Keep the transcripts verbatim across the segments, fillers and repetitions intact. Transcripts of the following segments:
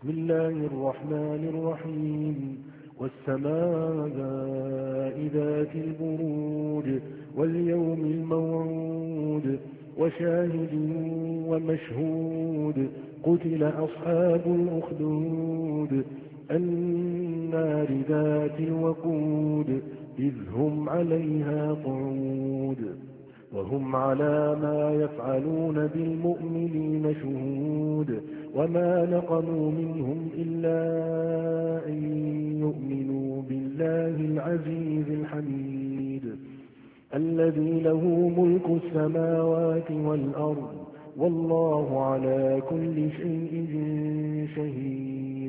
بسم الله الرحمن الرحيم والسماء ذات البروج واليوم الموعود وشاهد ومشهود قتل أصحاب الأخدود النار ذات الوقود إذ هم عليها قعود وهم على ما يفعلون بالمؤمنين شهود وما نقموا منهم إلا أن يؤمنوا بالله العزيز الحميد الذي له ملك السماوات والأرض والله على كل شيء شهيد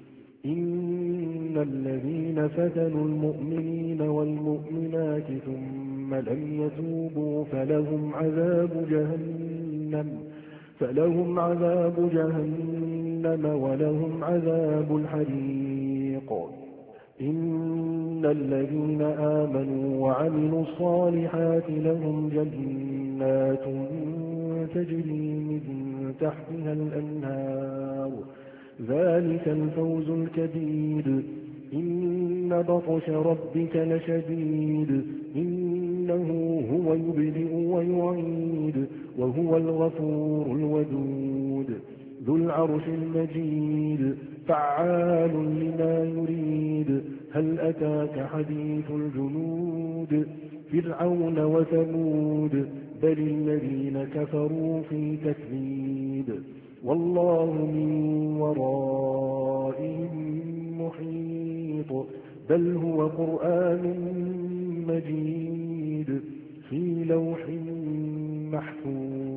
إن الذين فتنوا المؤمنين والمؤمنات ثم لم يتوبوا فلهم عذاب جهنم فلهم عذاب جهنم ولهم عذاب الحريق إن الذين آمنوا وعملوا الصالحات لهم جنات تجري من تحتها الأنهار ذلك الفوز الكبير إن بطش ربك لشديد إنه هو يبدئ ويعيد وهو الغفور الودود ذو العرش المجيد فعال لما يريد هل أتاك حديث الجنود فرعون وثمود بل الذين كفروا في تكذيب والله من ورائهم محيط بل هو قرآن مجيد في لوح محفوظ.